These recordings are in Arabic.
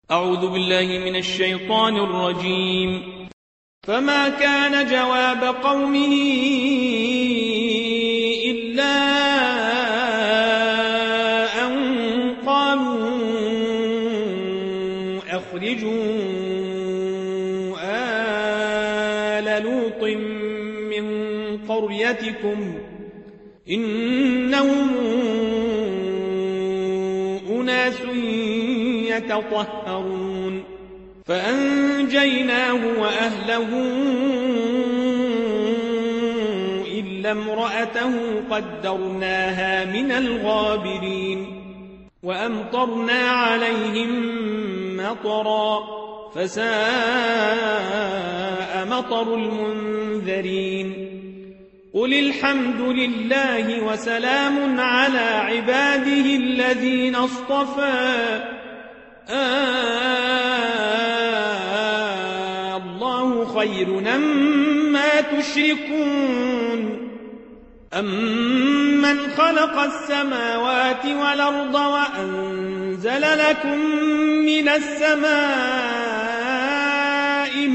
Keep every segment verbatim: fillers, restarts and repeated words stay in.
أعوذ بالله من الشيطان الرجيم. فما كان جواب قومه إلا أن قالوا أخرجوا آل لوط من قريتكم إنهم أناس يتطهرون فأنجيناه وأهله إلا امرأته قدرناها من الغابرين وأمطرنا عليهم مطرا فساء مطر المنذرين قل الحمد لله وسلام على عباده الذين اصطفى آه الله خير أما تشركون أمن خلق السماوات والأرض وأنزل لكم من السماء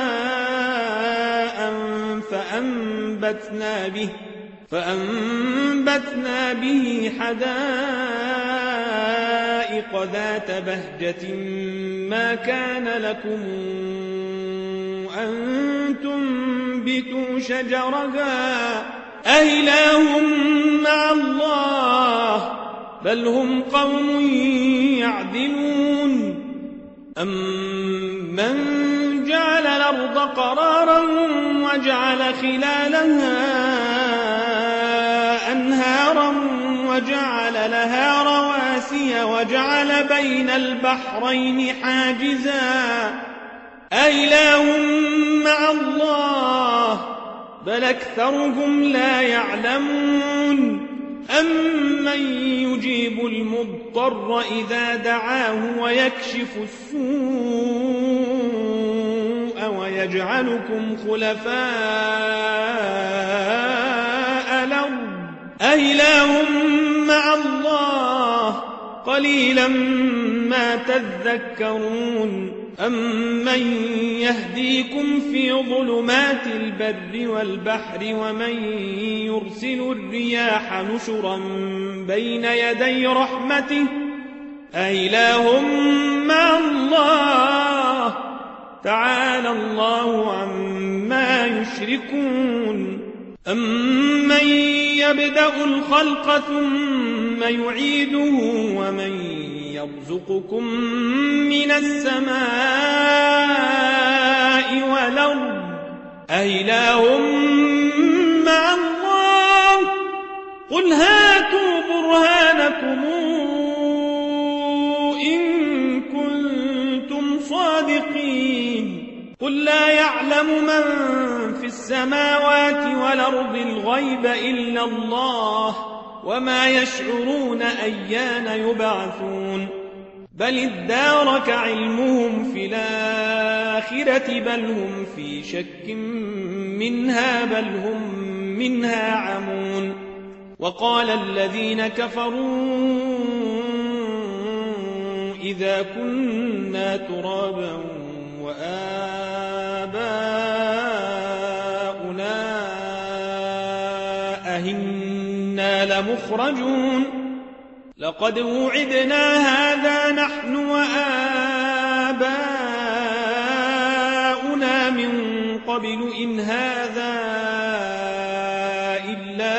ماء فأنبتنا به فأنبتنا به حدائق ذات بهجة ما كان لكم أن تنبتوا شجرها أإله مع الله بل هم قوم يعدلون أمن جعل الأرض قرارا وجعل خلالها أنهارا وجعل لها رواسي وجعل بين البحرين حاجزا أإله مع الله بل أكثرهم لا يعلمون أمن يجيب المضطر إذا دعاه ويكشف السوء ويجعلكم خلفاء الأرض أإله مع الله قليلا ما تذكرون أمن يهديكم في ظلمات البر والبحر ومن يرسل الرياح نشرا بين يدي رحمته أإله مع الله تعالى الله عما يشركون أمن يبدأ الخلق ثم يعيده ومن يرزقكم من السماء والأرض أإله مع الله قل هاتوا برهانكم إن كنتم صادقين قل لا يعلم من في السماوات والأرض الغيب إلا الله وما يشعرون أيان يبعثون بل ادارك علمهم في الآخرة بل هم في شك منها بل هم منها عمون وقال الذين كفروا إذا كنا ترابا وآباؤنا أهنا لمخرجون لقد وعدنا هذا نحن وآباؤنا من قبل إن هذا إلا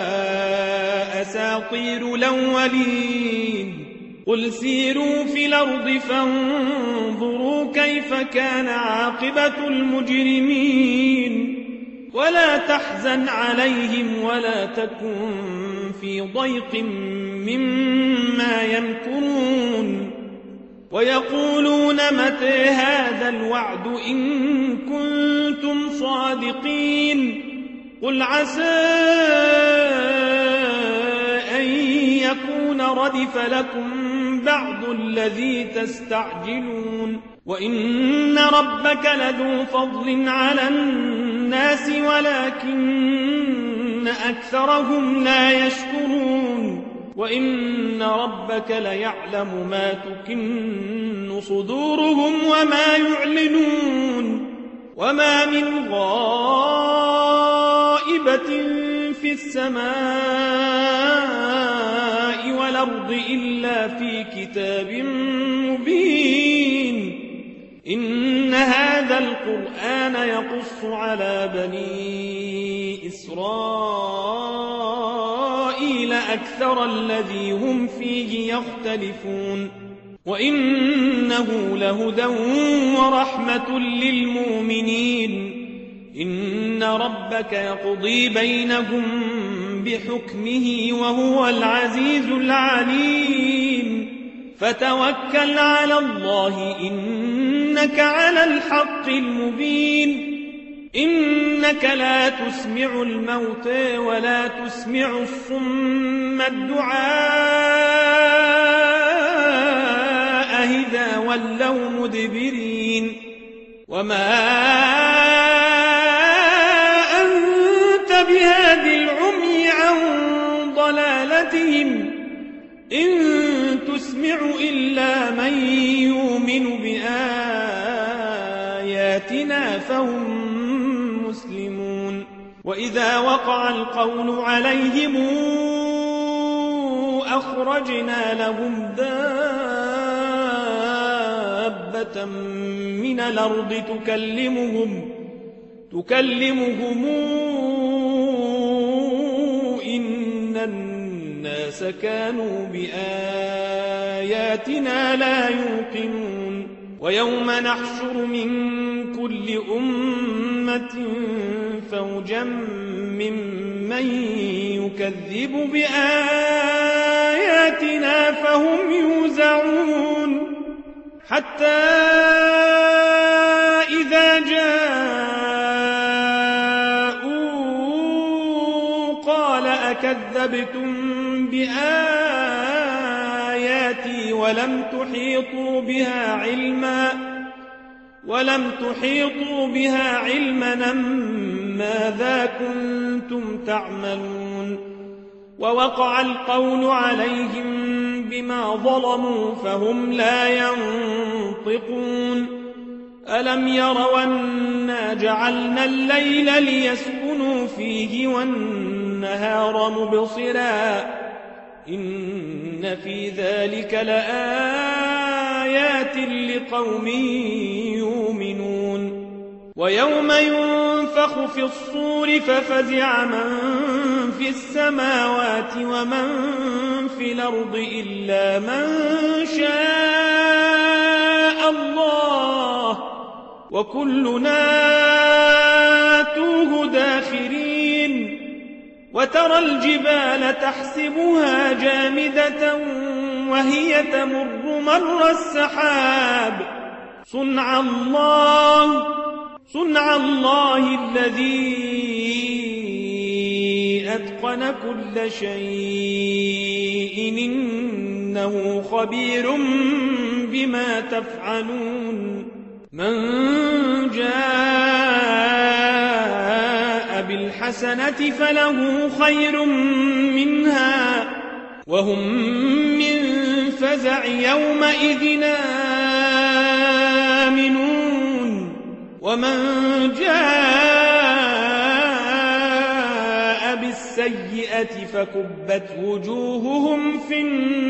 أساطير الأولين قل سيروا في الأرض فانظروا كيف كان عاقبة المجرمين ولا تحزن عليهم ولا تكن في ضيق مما يمكرون ويقولون متى هذا الوعد إن كنتم صادقين قل عسى أن يكون ردف لكم بعض الذي تستعجلون وإن ربك لذو فضل على الناس ولكن أكثرهم لا يشكرون وإن ربك ليعلم ما تكن صدورهم وما يعلنون وما من غائبة في السماء والأرض إلا في كتاب مبين إن هذا القرآن يقص على بني إسرائيل أكثر الذي هم فيه يختلفون وإنه لهدى ورحمة للمؤمنين إن ربك يقضي بينهم بحكمه وهو العزيز العليم فتوكل على الله إنك على الحق المبين إنك لا تسمع الموتى ولا تسمع الصم الدعاء إذا ولوا مدبرين وما أنت بهاد العمي عن ضلالتهم إن تسمع إلا من يؤمن بآياتنا فهم مسلمون وإذا وقع القول عليهم أخرجنا لهم دابة من الأرض تكلمهم تكلمهم إن الناس كانوا بآياتنا لا يوقنون ويوم نحشر من كل أمة فوجا ممن يكذب بآياتنا فهم يوزعون حتى إذا جاءوا قال أكذبتم بآياتي ولم تحيطوا بها علما ولم تحيطوا بها علما ماذا كنتم تعملون ووقع القول عليهم بما ظلموا فهم لا ينطقون ألم يروا أنا جعلنا الليل ليسكنوا فيه والنهار مبصرا إن في ذلك لآيات لقوم يؤمنون ويوم ينفخ في الصور ففزع من في السماوات ومن في الأرض إلا من شاء الله وكلنا آتوه داخرين وترى الجبال تحسبها جامدة وهي تمر مر السحاب صنع الله صنع الله الذي أتقن كل شيء إنه خبير بما تفعلون من جاء بالحسنة فله خير منها وهم من فزع يومئذ آمنون ومن جاء بالسيئة فكبت وجوههم في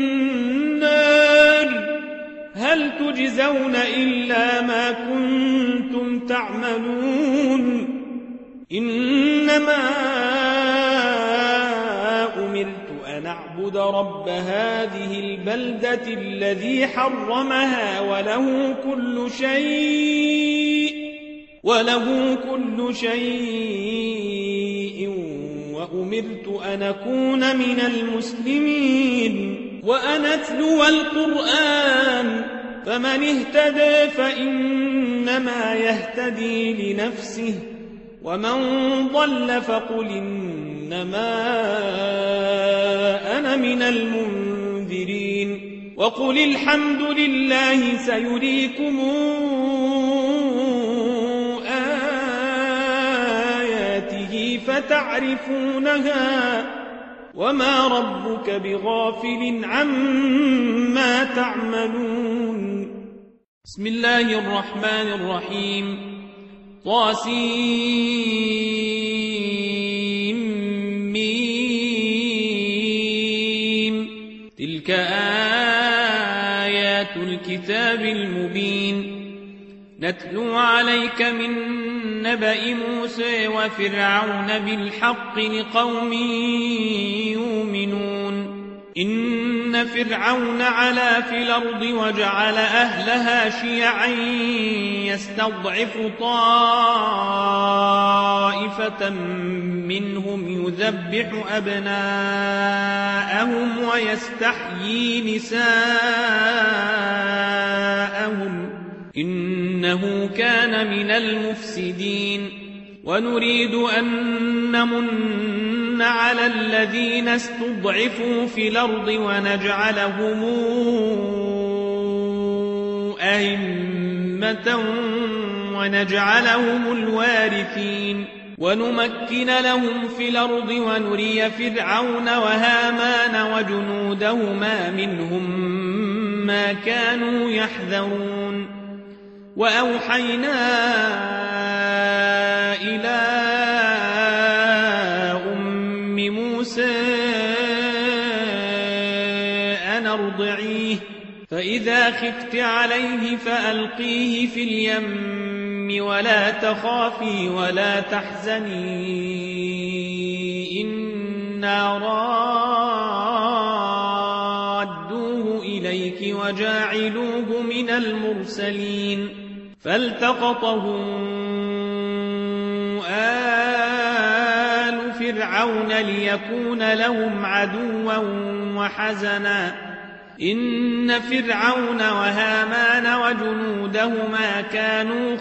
النار هل تجزون إلا ما كنتم تعملون إنما أمرت أن أعبد رب هذه البلدة الذي حرمها وله كل شيء وله كل شيء وأمرت أن أكون من المسلمين وأن أتلو القرآن فمن اهتدى فإنما يهتدي لنفسه ومن ضل فقل إنما أنا من المنذرين وقل الحمد لله سيريكم آياته فتعرفونها وما ربك بغافل عما تعملون. بسم الله الرحمن الرحيم. طاسيم. تلك آيات الكتاب المبين. نتلو عليك من نبأ موسى وفرعون بالحق لقوم يؤمنون. إن فرعون علا في الأرض وجعل أهلها شيعا يستضعف طائفة منهم يذبح أبناءهم ويستحيي نساءهم إنه كان من المفسدين. ونريد أن نمن على الذين استضعفوا في الأرض ونجعلهم أئمة ونجعلهم الوارثين ونمكن لهم في الأرض ونري فرعون وهامان وجنودهما منهم ما كانوا يحذرون. وأوحينا إلى أم موسى أن أرضعيه فإذا خفت عليه فألقيه في اليم ولا تخافي ولا تحزني إنا رادوه إليك وجاعلوه من المرسلين. فالتقطه آل فرعون ليكون لهم عدوا وحزنا إن فرعون وهامان وجنودهما كانوا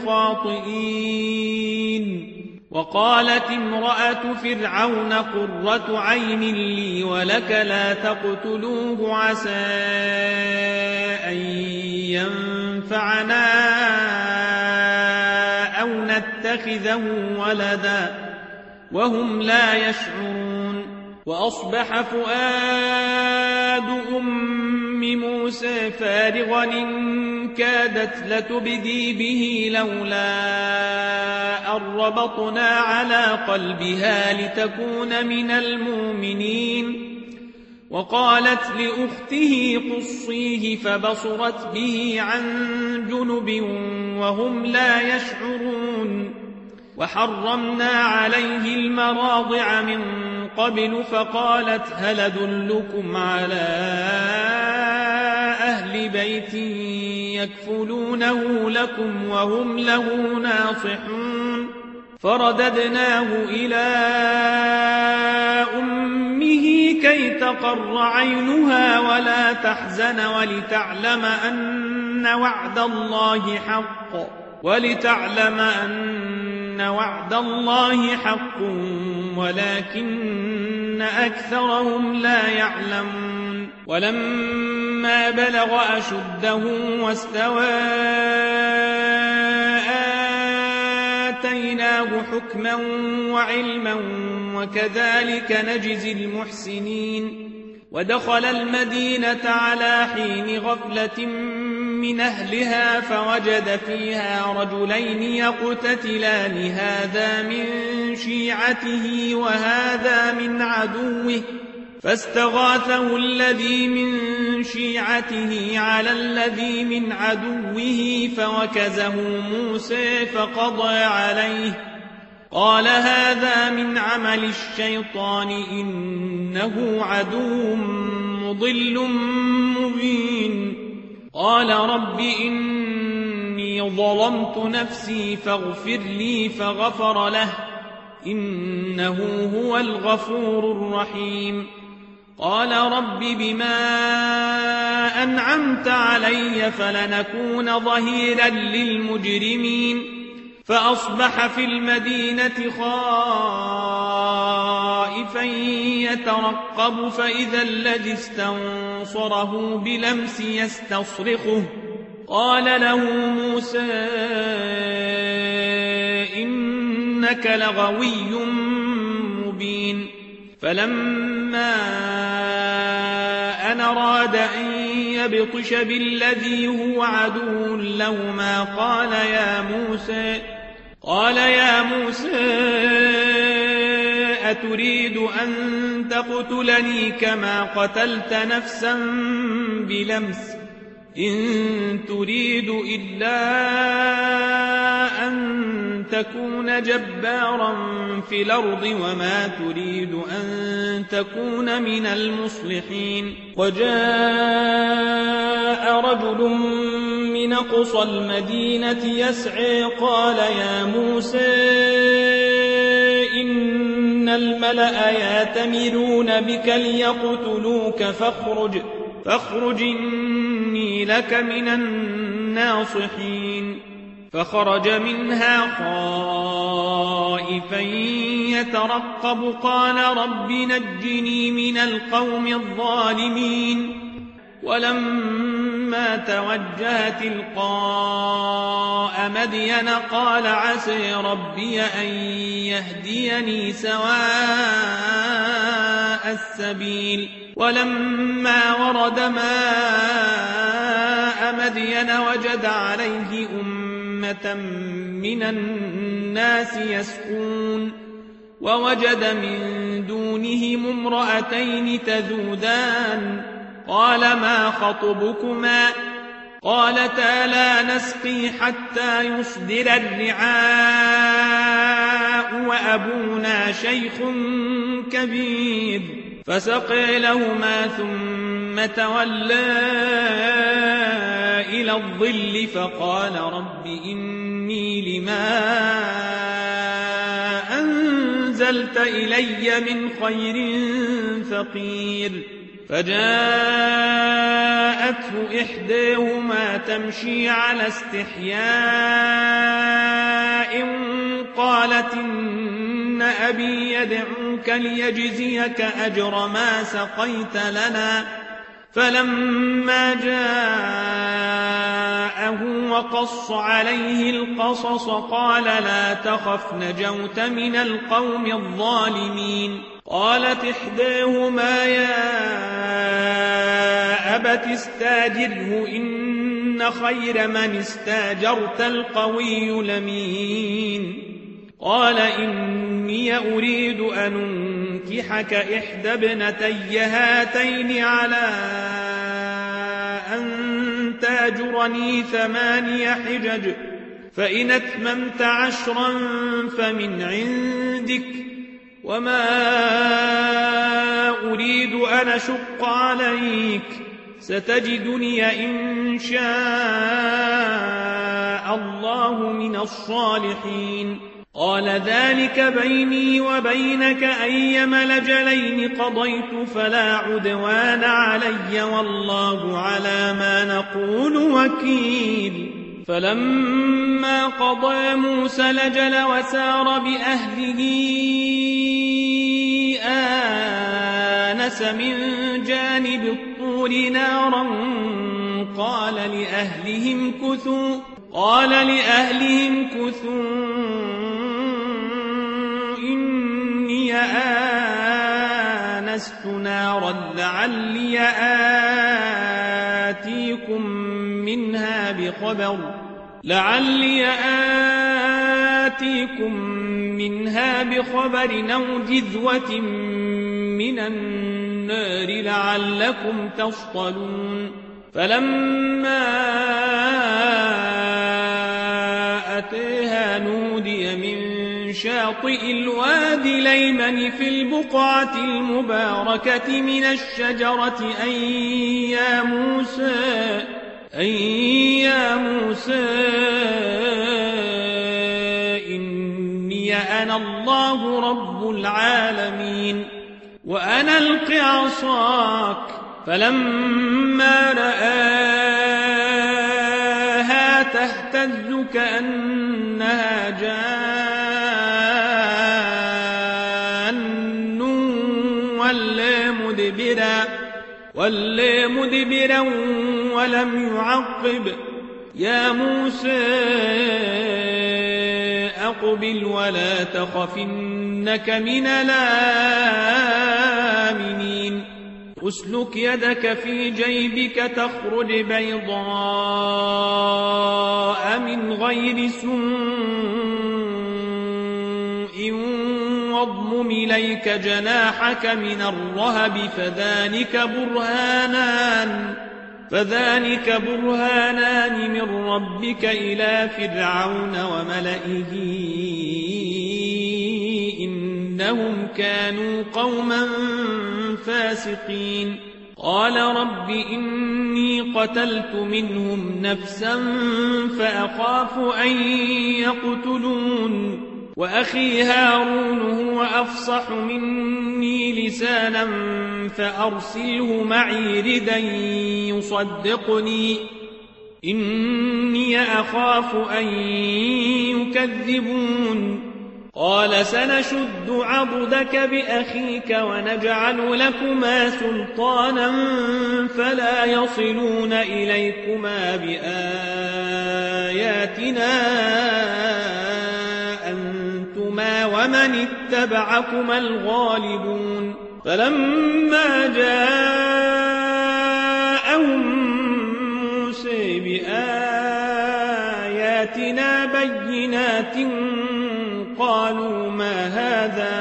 خاطئين. وقالت امرأة فرعون قرة عين لي ولك لا تقتلوه عسى أن ينفعنا أو نتخذه ولدا وهم لا يشعرون. وأصبح فؤاد أم موسى فارغا إن كادت لتبدي به لولا أن ربطنا على قلبها لتكون من المؤمنين. وقالت لأخته قصيه فبصرت به عن جنب وهم لا يشعرون. وحرمنا عليه المراضع من قبل فقالت هل أدلكم على أهل بيت يكفلونه لكم وهم له ناصحون. فرددناه إلى أمه كي تقر عينها ولا تحزن ولتعلم أن وعد الله حق ولتعلم أن وعد الله حق ولكن أكثرهم لا يعلمون. ولما بلغ أشده واستوى آتيناه حكما وعلما وكذلك نجزي المحسنين. ودخل المدينة على حين غفلة من أهلها فوجد فيها رجلين يقتتلان هذا من شيعته وهذا من عدوه فاستغاثه الذي من شيعته على الذي من عدوه فوكزه موسى فقضى عليه قال هذا من عمل الشيطان إنه عدو مضل مبين. قال رب إني ظلمت نفسي فاغفر لي فغفر له إنه هو الغفور الرحيم. قال رب بما أنعمت علي فلنكون ظهيرا للمجرمين. فأصبح في المدينة خائفا يترقب فإذا الذي استنصره بلمس يستصرخه قال له موسى إنك لغوي مبين. فلما أن أراد أن يبطش بالذي هو عدو لهما قال يا موسى قال يا موسى أتريد أن تقتلني كما قتلت نفسا بلمس إن تريد إلا أن تكون جبارا في الأرض وما تريد أن تكون من المصلحين. وجاء رجل من أقصى المدينة يسعى قال يا موسى إن الملأ يأتمرون بك ليقتلوك فاخرج فاخرج إني لك من الناصحين. فخرج منها خائفا يترقب قال رب نجني من القوم الظالمين. ولما توجه تلقاء مدين قال عسى ربي أن يهديني سواء السبيل. ولما ورد ماء مدين وجد عليه أمة من الناس يسقون ووجد من دونهم امرأتين تذودان قال ما خطبكما قالتا لا نسقي حتى يصدر الرعاء وأبونا شيخ كبير. فسقي لهما ثم تولى إلى الظل فقال رب إني لما أنزلت إلي من خير فقير. فجاءته إحداهما تمشي على استحياء قالت إن أبي يدعوك ليجزيك أجر ما سقيت لنا. فلما جاءه وقص عليه القصص قال لا تخف نجوت من القوم الظالمين. قالت إحداهما يا أبت استاجره إن خير من استاجرت القوي الأمين. قال إني أريد أن أنكحك إحدى ابنتي هاتين على أن تاجرني ثماني حجج فإن أتممت عشرا فمن عندك وما أريد أن أشق عليك ستجدني إن شاء الله من الصالحين. قال ذلك بيني وبينك أيما الأجلين قضيت فلا عدوان علي والله على ما نقول وكيل. فلما قضى موسى الأجل وسار بأهله آنس من جانب الطور نارا قال لأهلهم كثوا قال لأهلهم كثوا إني آنست نارا لعلي آتيكم منها بخبر لعلي آتيكم منها بخبر أو جذوة من النار لعلكم تصطلون. فلما أتيها نودي من شاطئ الوادي الأيمن في البقعة المباركة من الشجرة أن يا موسى أن يا موسى إني أنا الله رب العالمين وأنا ألق عصاك. فلما رآها تهتز كأنها جان ولا مدبرا ولا مدبرا ولم يعقب. يا موسى وأقبل ولا تخف إنك من الآمنين أسلك يدك في جيبك تخرج بيضاء من غير سوء واضمم إليك جناحك من الرهب فذلك برهانان فذلك برهانان من ربك إلى فرعون وملئه إنهم كانوا قوما فاسقين قال رب إني قتلت منهم نفسا فأخاف أن يقتلون وأخي هارون هو أفصح مني لسانا فأرسله معي ردا يصدقني إني أخاف أن يكذبون قال سنشد عضدك بأخيك ونجعل لكما سلطانا فلا يصلون إليكما بآياتنا أنتما ومن اتبعكما الغالبون فلما جاءهم موسى بآياتنا بينات قالوا ما هذا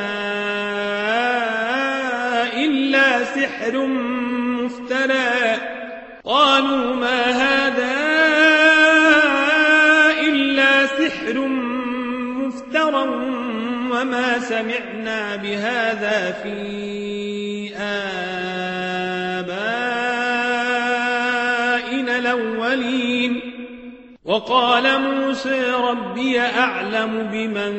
إلا سحر مفترى قالوا ما هذا إلا سحر مفترى وما سمعنا بهذا في آبائنا الأولين وقال موسى ربي أعلم بمن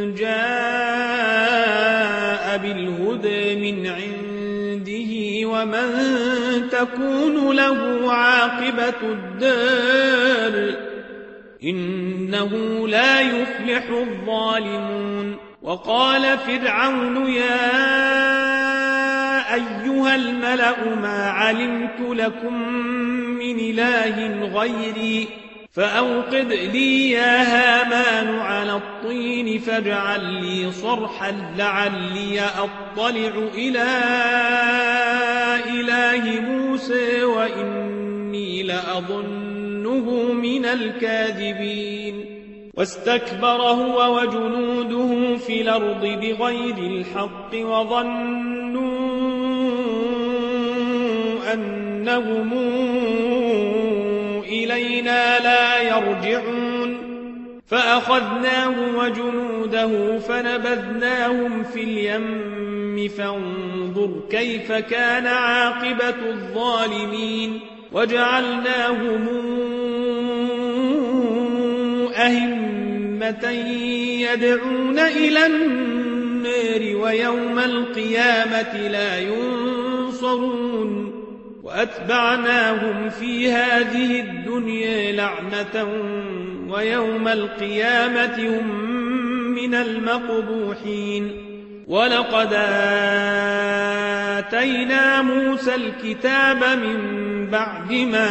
جاء بالهدى من عنده ومن تكون له عاقبة الدار إنه لا يفلح الظالمون وقال فرعون يا أيها الملأ ما علمت لكم من إله غيري فأوقد لي يا هامان على الطين فاجعل لي صرحا لعلي أطلع إلى إله موسى وإني لأظنه من الكاذبين واستكبر هو وجنوده في الأرض بغير الحق وظنوا أنهم إلينا لا يرجعون فأخذناه وجنوده فنبذناهم في اليم فانظر كيف كان عاقبة الظالمين وجعلناهم أئمة يدعون إلى النار ويوم القيامة لا ينصرون وأتبعناهم في هذه الدنيا لعنة ويوم القيامة هم من المقبوحين ولقد آتينا موسى الكتاب من بعد ما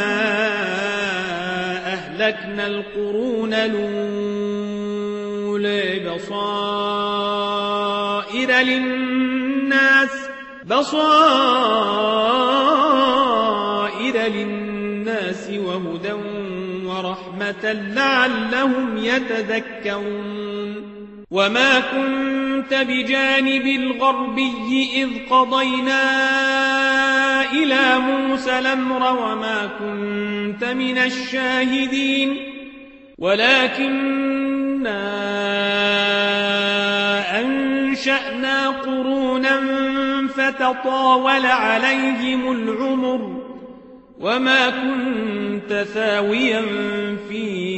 أهلكنا القرون الأولى بصائر للناس بصائر للناس وهدى ورحمة لعلهم يتذكرون وما كنت بجانب الغربي إذ قضينا إلى موسى الأمر وما كنت من الشاهدين ولكننا أنشأنا قرونا فتطاول عليهم العمر وما كنت ثاويا في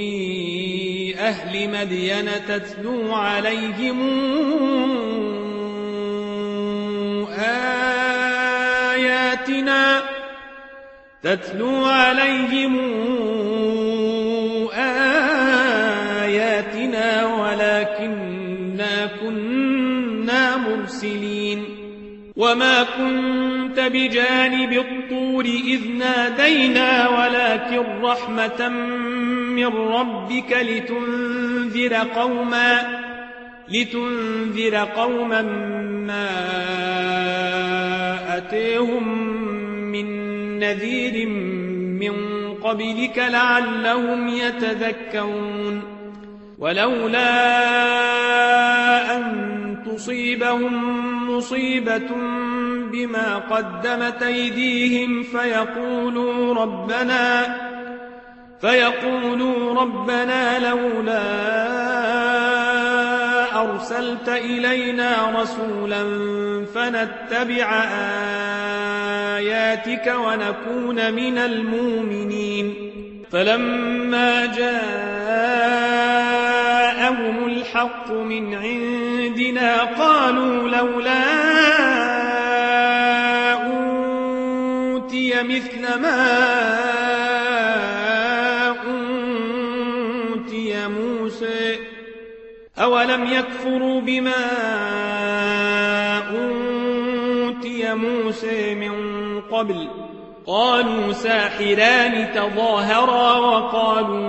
أهل مدين تتلو عليهم آياتنا تتلو عليهم آياتنا ولكننا كنا مرسلين وما كنت بجانب الطور الطور إذ نادينا ولكن رحمة من ربك لتنذر قوما لتنذر قوما ما أتيهم من نذير من قبلك لعلهم يتذكرون ولولا أن تصيبهم مصيبة بما قدمت أيديهم فيقولوا ربنا فيقولوا ربنا لولا أرسلت إلينا رسولا فنتبع آياتك ونكون من المؤمنين فلما جاءهم الحق من عندنا قالوا لولا أوتي مثل ما أوتي موسى أولم يكفروا بما أوتي موسى من قبل قالوا ساحران تظاهرا وقالوا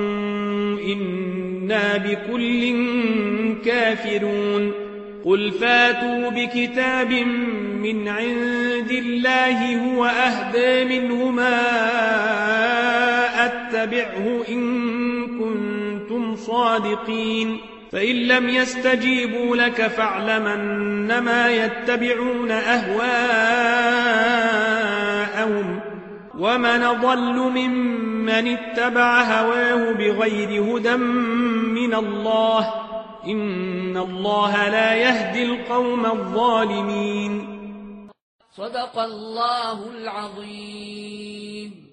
إنا بكل كافرون قل فاتوا بكتاب من عند الله هو أهدى منهما أتبعه إن كنتم صادقين فإن لم يستجيبوا لك فاعلم أنما يتبعون أهواءهم ومن ضل ممن اتبع هواه بغير هدى من الله إن الله لا يهدي القوم الظالمين. صدق الله العظيم.